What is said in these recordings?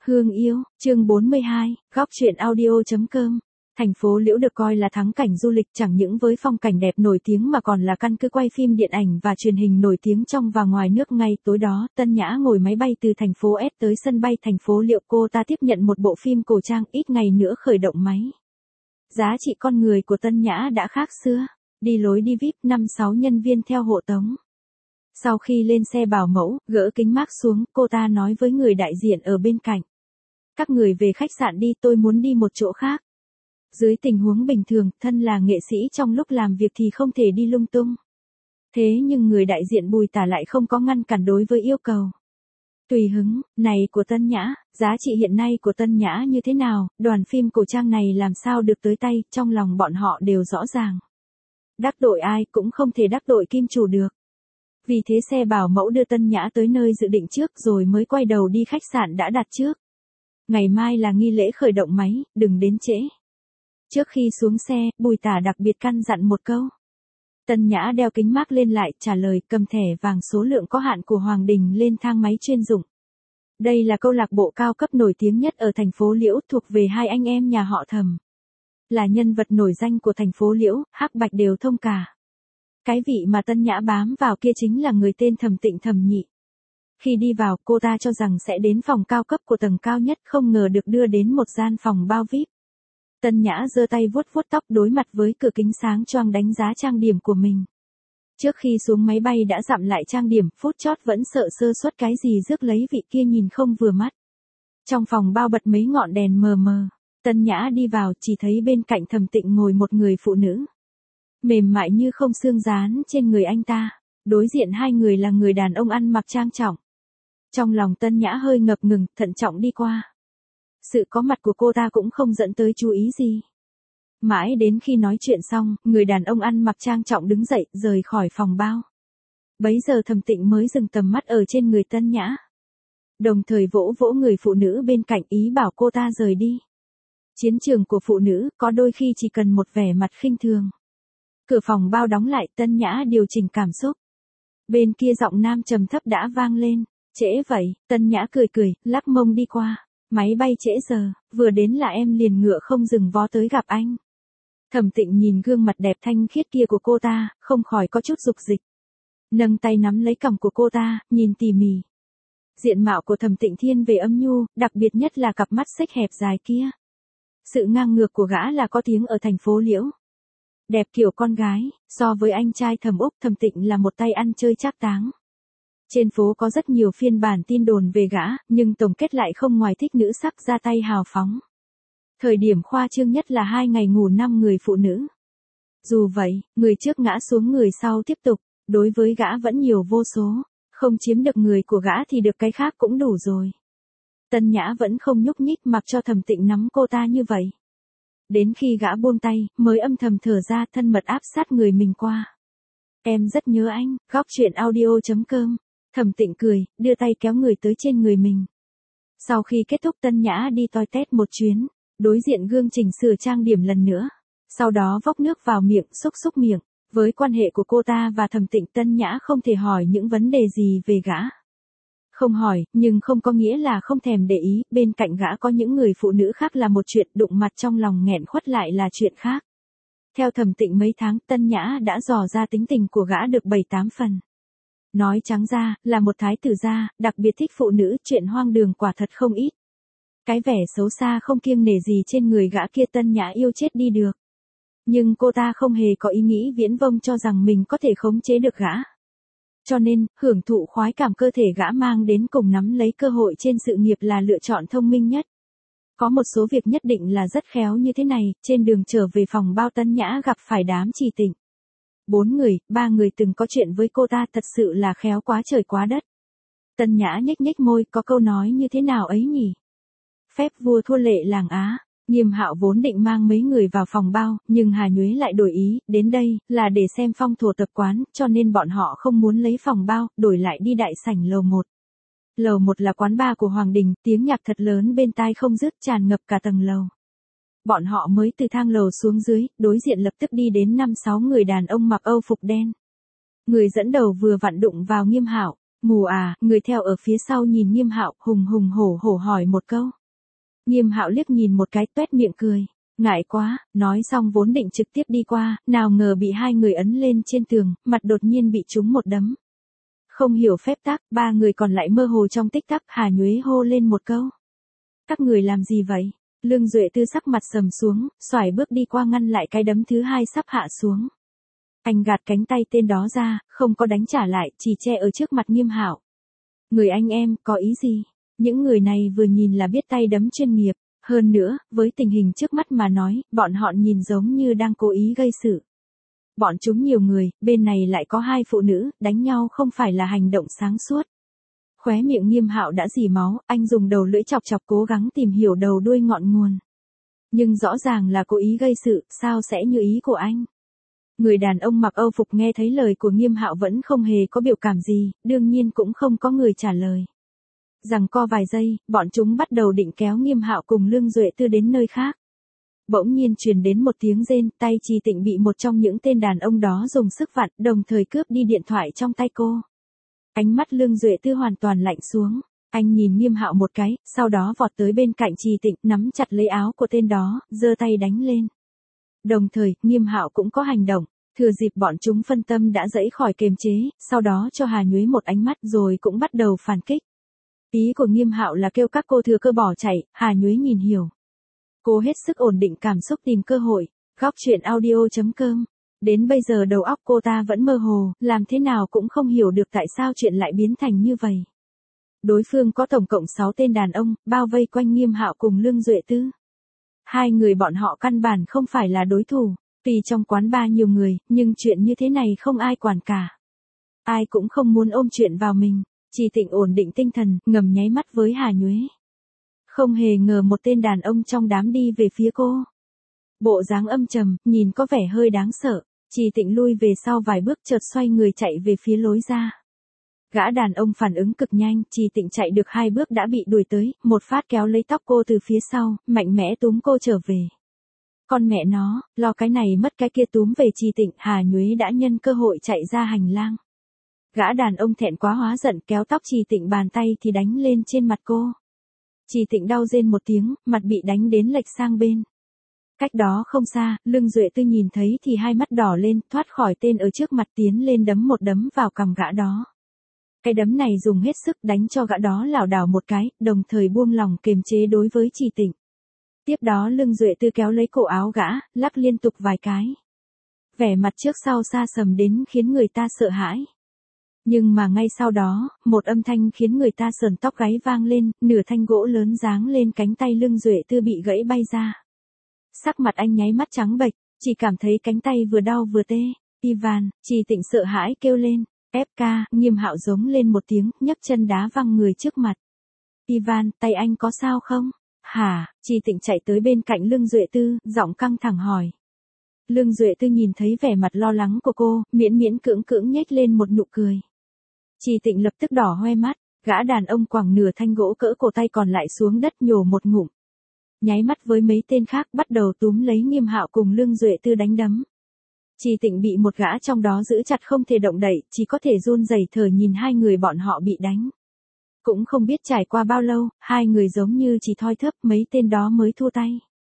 Hương yêu, chương 42, góc truyện audio.com. Thành phố Liễu được coi là thắng cảnh du lịch chẳng những với phong cảnh đẹp nổi tiếng mà còn là căn cứ quay phim điện ảnh và truyền hình nổi tiếng trong và ngoài nước. Ngay tối đó, Tân Nhã ngồi máy bay từ thành phố S tới sân bay thành phố Liễu. Cô ta tiếp nhận một bộ phim cổ trang, ít ngày nữa khởi động máy. Giá trị con người của Tân Nhã đã khác xưa, đi lối đi VIP, 5-6 nhân viên theo hộ tống. Sau khi lên xe bảo mẫu, gỡ kính mác xuống, cô ta nói với người đại diện ở bên cạnh. Các người về khách sạn đi, tôi muốn đi một chỗ khác. Dưới tình huống bình thường, thân là nghệ sĩ trong lúc làm việc thì không thể đi lung tung. Thế nhưng người đại diện Bùi Tả lại không có ngăn cản đối với yêu cầu. Tùy hứng, này của Tân Nhã, giá trị hiện nay của Tân Nhã như thế nào, đoàn phim cổ trang này làm sao được tới tay, trong lòng bọn họ đều rõ ràng. Đắc tội ai cũng không thể đắc tội kim chủ được. Vì thế xe bảo mẫu đưa Tân Nhã tới nơi dự định trước rồi mới quay đầu đi khách sạn đã đặt trước. Ngày mai là nghi lễ khởi động máy, đừng đến trễ. Trước khi xuống xe, Bùi Tả đặc biệt căn dặn một câu. Tân Nhã đeo kính mác lên lại, trả lời, cầm thẻ vàng số lượng có hạn của Hoàng Đình lên thang máy chuyên dụng. Đây là câu lạc bộ cao cấp nổi tiếng nhất ở thành phố Liễu, thuộc về hai anh em nhà họ Thẩm. Là nhân vật nổi danh của thành phố Liễu, hắc bạch đều thông cả. Cái vị mà Tân Nhã bám vào kia chính là người tên Thẩm Tịnh, Thẩm nhị. Khi đi vào, cô ta cho rằng sẽ đến phòng cao cấp của tầng cao nhất, không ngờ được đưa đến một gian phòng bao VIP. Tân Nhã giơ tay vuốt vuốt tóc, đối mặt với cửa kính sáng choang đánh giá trang điểm của mình. Trước khi xuống máy bay đã dặm lại trang điểm, phút chót vẫn sợ sơ suất cái gì rước lấy vị kia nhìn không vừa mắt. Trong phòng bao bật mấy ngọn đèn mờ mờ, Tân Nhã đi vào chỉ thấy bên cạnh Thẩm Tịnh ngồi một người phụ nữ. Mềm mại như không xương dán trên người anh ta, đối diện hai người là người đàn ông ăn mặc trang trọng. Trong lòng Tân Nhã hơi ngập ngừng, thận trọng đi qua. Sự có mặt của cô ta cũng không dẫn tới chú ý gì. Mãi đến khi nói chuyện xong, người đàn ông ăn mặc trang trọng đứng dậy, rời khỏi phòng bao. Bấy giờ Thẩm Tịnh mới dừng tầm mắt ở trên người Tân Nhã. Đồng thời vỗ vỗ người phụ nữ bên cạnh, ý bảo cô ta rời đi. Chiến trường của phụ nữ, có đôi khi chỉ cần một vẻ mặt khinh thường. Cửa phòng bao đóng lại, Tân Nhã điều chỉnh cảm xúc. Bên kia giọng nam trầm thấp đã vang lên. Trễ vậy, Tân Nhã cười cười, lắc mông đi qua. Máy bay trễ giờ, vừa đến là em liền ngựa không dừng vó tới gặp anh. Thẩm Tịnh nhìn gương mặt đẹp thanh khiết kia của cô ta, không khỏi có chút dục dịch. Nâng tay nắm lấy cằm của cô ta, nhìn tỉ mỉ. Diện mạo của Thẩm Tịnh thiên về âm nhu, đặc biệt nhất là cặp mắt xếch hẹp dài kia. Sự ngang ngược của gã là có tiếng ở thành phố Liễu. Đẹp kiểu con gái, so với anh trai Thẩm Úc, Thẩm Tịnh là một tay ăn chơi trác táng. Trên phố có rất nhiều phiên bản tin đồn về gã, nhưng tổng kết lại không ngoài thích nữ sắc, ra tay hào phóng. Thời điểm khoa trương nhất là 2 ngày ngủ 5 người phụ nữ. Dù vậy, người trước ngã xuống người sau tiếp tục, đối với gã vẫn nhiều vô số, không chiếm được người của gã thì được cái khác cũng đủ rồi. Tân Nhã vẫn không nhúc nhích mặc cho Thẩm Tịnh nắm cô ta như vậy. Đến khi gã buông tay, mới âm thầm thở ra, thân mật áp sát người mình qua. Em rất nhớ anh, góc truyện audio.com. Thẩm Tịnh cười, đưa tay kéo người tới trên người mình. Sau khi kết thúc, Tân Nhã đi toilet một chuyến, đối diện gương chỉnh sửa trang điểm lần nữa. Sau đó vốc nước vào miệng, xúc xúc miệng. Với quan hệ của cô ta và Thẩm Tịnh, Tân Nhã không thể hỏi những vấn đề gì về gã. Không hỏi, nhưng không có nghĩa là không thèm để ý, bên cạnh gã có những người phụ nữ khác là một chuyện, đụng mặt trong lòng nghẹn khuất lại là chuyện khác. Theo Thẩm Tịnh mấy tháng, Tân Nhã đã dò ra tính tình của gã được 7-8 phần. Nói trắng ra, là một thái tử gia, đặc biệt thích phụ nữ, chuyện hoang đường quả thật không ít. Cái vẻ xấu xa không kiêng nể gì trên người gã kia Tân Nhã yêu chết đi được. Nhưng cô ta không hề có ý nghĩ viễn vông cho rằng mình có thể khống chế được gã. Cho nên, hưởng thụ khoái cảm cơ thể gã mang đến cùng nắm lấy cơ hội trên sự nghiệp là lựa chọn thông minh nhất. Có một số việc nhất định là rất khéo như thế này, trên đường trở về phòng bao Tân Nhã gặp phải đám Trì Tịnh. 4 người, 3 người từng có chuyện với cô ta, thật sự là khéo quá trời quá đất. Tân Nhã nhếch nhếch môi, có câu nói như thế nào ấy nhỉ? Phép vua thua lệ làng Á. Nghiêm Hạo vốn định mang mấy người vào phòng bao, nhưng Hà Nhuế lại đổi ý, đến đây là để xem phong thổ tập quán, cho nên bọn họ không muốn lấy phòng bao, đổi lại đi đại sảnh lầu 1. Lầu 1 là quán bar của Hoàng Đình, tiếng nhạc thật lớn bên tai không dứt, tràn ngập cả tầng lầu. Bọn họ mới từ thang lầu xuống dưới, đối diện lập tức đi đến 5-6 người đàn ông mặc Âu phục đen. Người dẫn đầu vừa vặn đụng vào Nghiêm Hạo, Mù à, người theo ở phía sau nhìn Nghiêm Hạo, hùng hùng hổ hổ hỏi một câu. Nghiêm Hạo liếc nhìn một cái, toét miệng cười. Ngại quá, nói xong vốn định trực tiếp đi qua, nào ngờ bị hai người ấn lên trên tường, mặt đột nhiên bị trúng một đấm. Không hiểu phép tắc, ba người còn lại mơ hồ trong tích tắc, Hà Nhuế hô lên một câu. Các người làm gì vậy? Lương Duệ Tư sắc mặt sầm xuống, xoải bước đi qua ngăn lại cái đấm thứ hai sắp hạ xuống. Anh gạt cánh tay tên đó ra, không có đánh trả lại, chỉ che ở trước mặt Nghiêm Hạo. Người anh em, có ý gì? Những người này vừa nhìn là biết tay đấm chuyên nghiệp. Hơn nữa, với tình hình trước mắt mà nói, bọn họ nhìn giống như đang cố ý gây sự. Bọn chúng nhiều người, bên này lại có hai phụ nữ, đánh nhau không phải là hành động sáng suốt. Khóe miệng Nghiêm Hạo đã rỉ máu, anh dùng đầu lưỡi chọc chọc cố gắng tìm hiểu đầu đuôi ngọn nguồn. Nhưng rõ ràng là cố ý gây sự, sao sẽ như ý của anh? Người đàn ông mặc Âu phục nghe thấy lời của Nghiêm Hạo vẫn không hề có biểu cảm gì, đương nhiên cũng không có người trả lời. Giằng co vài giây, bọn chúng bắt đầu định kéo Nghiêm Hạo cùng Lương Duệ Tư đến nơi khác. Bỗng nhiên truyền đến một tiếng rên, tay Trì Tịnh bị một trong những tên đàn ông đó dùng sức vặn, đồng thời cướp đi điện thoại trong tay cô. Ánh mắt Lương Duệ Tư hoàn toàn lạnh xuống, anh nhìn Nghiêm Hạo một cái, sau đó vọt tới bên cạnh Trì Tịnh, nắm chặt lấy áo của tên đó, giơ tay đánh lên. Đồng thời, Nghiêm Hạo cũng có hành động, thừa dịp bọn chúng phân tâm đã giãy khỏi kiềm chế, sau đó cho Hà Nhuế một ánh mắt rồi cũng bắt đầu phản kích. Ý của Nghiêm Hạo là kêu các cô thừa cơ bỏ chạy, Hà Nhuế nhìn hiểu. Cô hết sức ổn định cảm xúc tìm cơ hội, góc chuyện audio.com. Đến bây giờ đầu óc cô ta vẫn mơ hồ, làm thế nào cũng không hiểu được tại sao chuyện lại biến thành như vậy. Đối phương có tổng cộng 6 tên đàn ông, bao vây quanh Nghiêm Hạo cùng Lương Duệ Tư. Hai người bọn họ căn bản không phải là đối thủ, tuy trong quán bar nhiều người, nhưng chuyện như thế này không ai quản cả. Ai cũng không muốn ôm chuyện vào mình. Trì Tịnh ổn định tinh thần, ngầm nháy mắt với Hà Nhuế. Không hề ngờ một tên đàn ông trong đám đi về phía cô. Bộ dáng âm trầm, nhìn có vẻ hơi đáng sợ. Trì Tịnh lui về sau vài bước chợt xoay người chạy về phía lối ra. Gã đàn ông phản ứng cực nhanh, Trì Tịnh chạy được 2 bước đã bị đuổi tới, một phát kéo lấy tóc cô từ phía sau, mạnh mẽ túm cô trở về. Con mẹ nó, lo cái này mất cái kia túm về Trì Tịnh, Hà Nhuế đã nhân cơ hội chạy ra hành lang. Gã đàn ông thẹn quá hóa giận kéo tóc Trì Tịnh bàn tay thì đánh lên trên mặt cô. Trì Tịnh đau rên một tiếng, mặt bị đánh đến lệch sang bên. Cách đó không xa, Lương Duệ Tư nhìn thấy thì hai mắt đỏ lên, thoát khỏi tên ở trước mặt tiến lên đấm một đấm vào cằm gã đó. Cái đấm này dùng hết sức đánh cho gã đó lảo đảo một cái, đồng thời buông lỏng kiềm chế đối với Trì Tịnh. Tiếp đó Lương Duệ Tư kéo lấy cổ áo gã, lắc liên tục vài cái. Vẻ mặt trước sau xa sầm đến khiến người ta sợ hãi. Nhưng mà ngay sau đó, một âm thanh khiến người ta sờn tóc gáy vang lên, nửa thanh gỗ lớn giáng lên cánh tay Lương Duệ Tư bị gãy bay ra. Sắc mặt anh nháy mắt trắng bệch, chỉ cảm thấy cánh tay vừa đau vừa tê. Ivan, Trì Tịnh sợ hãi kêu lên. FK, Nghiêm Hạo giống lên một tiếng, nhấc chân đá văng người trước mặt. Ivan, tay anh có sao không? Hả? Trì Tịnh chạy tới bên cạnh Lương Duệ Tư, giọng căng thẳng hỏi. Lương Duệ Tư nhìn thấy vẻ mặt lo lắng của cô, miễn miễn cưỡng cưỡng nhếch lên một nụ cười. Trì Tịnh lập tức đỏ hoe mắt, gã đàn ông quẳng nửa thanh gỗ cỡ cổ tay còn lại xuống đất nhổ một ngụm. Nháy mắt với mấy tên khác bắt đầu túm lấy Nghiêm Hạo cùng Lương Duệ Tư đánh đấm. Trì Tịnh bị một gã trong đó giữ chặt không thể động đậy, chỉ có thể run rẩy thở nhìn hai người bọn họ bị đánh. Cũng không biết trải qua bao lâu, hai người giống như chỉ thoi thóp, mấy tên đó mới thua tay.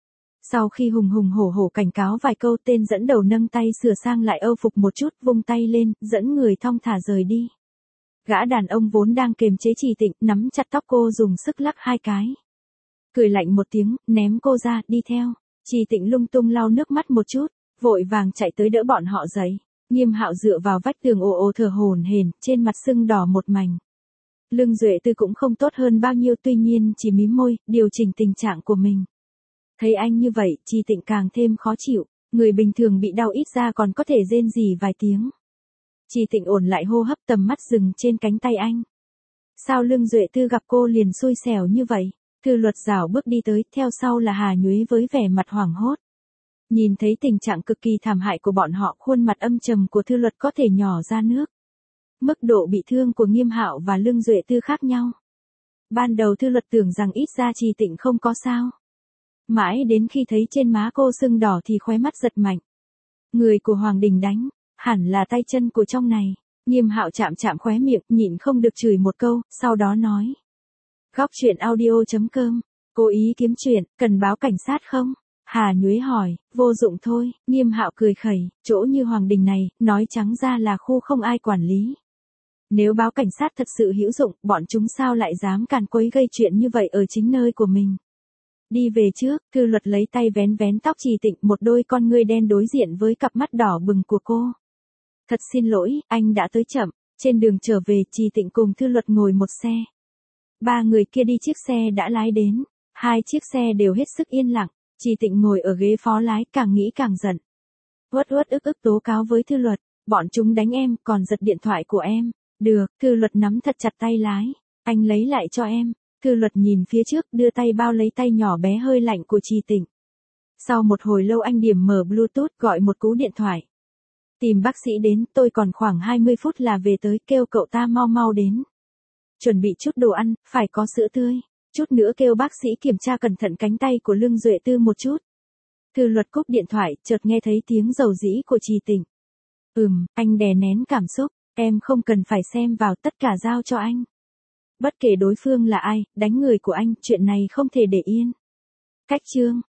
Sau khi hùng hùng hổ hổ cảnh cáo vài câu, tên dẫn đầu nâng tay sửa sang lại Âu phục một chút, vung tay lên, dẫn người thong thả rời đi. Gã đàn ông vốn đang kiềm chế Trì Tịnh, nắm chặt tóc cô dùng sức lắc 2 cái. Cười lạnh một tiếng, ném cô ra, đi theo. Trì Tịnh lung tung lau nước mắt một chút, vội vàng chạy tới đỡ bọn họ dậy. Nghiêm Hạo dựa vào vách tường ồ ồ thở hổn hển, trên mặt sưng đỏ một mảnh. Lương Duệ Tư cũng không tốt hơn bao nhiêu, tuy nhiên chỉ mím môi, điều chỉnh tình trạng của mình. Thấy anh như vậy, Trì Tịnh càng thêm khó chịu, người bình thường bị đau ít ra còn có thể rên rỉ vài tiếng. Trì Tịnh ổn lại hô hấp, tầm mắt dừng trên cánh tay anh. Sao Lương Duệ Tư gặp cô liền xui xẻo như vậy? Thư Luật rảo bước đi tới, theo sau là Hà Nhuế với vẻ mặt hoảng hốt. Nhìn thấy tình trạng cực kỳ thảm hại của bọn họ, khuôn mặt âm trầm của Thư Luật có thể nhỏ ra nước. Mức độ bị thương của Nghiêm Hạo và Lương Duệ Tư khác nhau. Ban đầu Thư Luật tưởng rằng ít ra Trì Tịnh không có sao. Mãi đến khi thấy trên má cô sưng đỏ thì khóe mắt giật mạnh. Người của Hoàng Đình đánh, hẳn là tay chân của trong này. Nghiêm Hạo chạm chạm khóe miệng, nhịn không được chửi một câu, sau đó nói. Góc chuyện audio.com, cố ý kiếm chuyện, cần báo cảnh sát không? Hà Nhuế hỏi, vô dụng thôi, Nghiêm Hạo cười khẩy, chỗ như Hoàng Đình này, nói trắng ra là khu không ai quản lý. Nếu báo cảnh sát thật sự hữu dụng, bọn chúng sao lại dám càn quấy gây chuyện như vậy ở chính nơi của mình. Đi về trước, Thư Luật lấy tay vén vén tóc Trì Tịnh, một đôi con ngươi đen đối diện với cặp mắt đỏ bừng của cô. Thật xin lỗi, anh đã tới chậm. Trên đường trở về, Trì Tịnh cùng Thư Luật ngồi một xe. Ba người kia đi chiếc xe đã lái đến. Hai chiếc xe đều hết sức yên lặng. Trì Tịnh ngồi ở ghế phó lái, càng nghĩ càng giận. Uất uất ức ức tố cáo với Thư Luật, bọn chúng đánh em, còn giật điện thoại của em. Được, Thư Luật nắm thật chặt tay lái. Anh lấy lại cho em. Thư Luật nhìn phía trước, đưa tay bao lấy tay nhỏ bé hơi lạnh của Trì Tịnh. Sau một hồi lâu anh điểm mở Bluetooth, gọi một cú điện thoại. Tìm bác sĩ đến, tôi còn khoảng 20 phút là về tới, kêu cậu ta mau mau đến. Chuẩn bị chút đồ ăn, phải có sữa tươi. Chút nữa kêu bác sĩ kiểm tra cẩn thận cánh tay của Lương Duệ Tư một chút. Thư Luật cúp điện thoại, chợt nghe thấy tiếng dầu dĩ của Trì Tịnh. Anh đè nén cảm xúc, em không cần phải xem vào, tất cả giao cho anh. Bất kể đối phương là ai, đánh người của anh, chuyện này không thể để yên. Cách chương.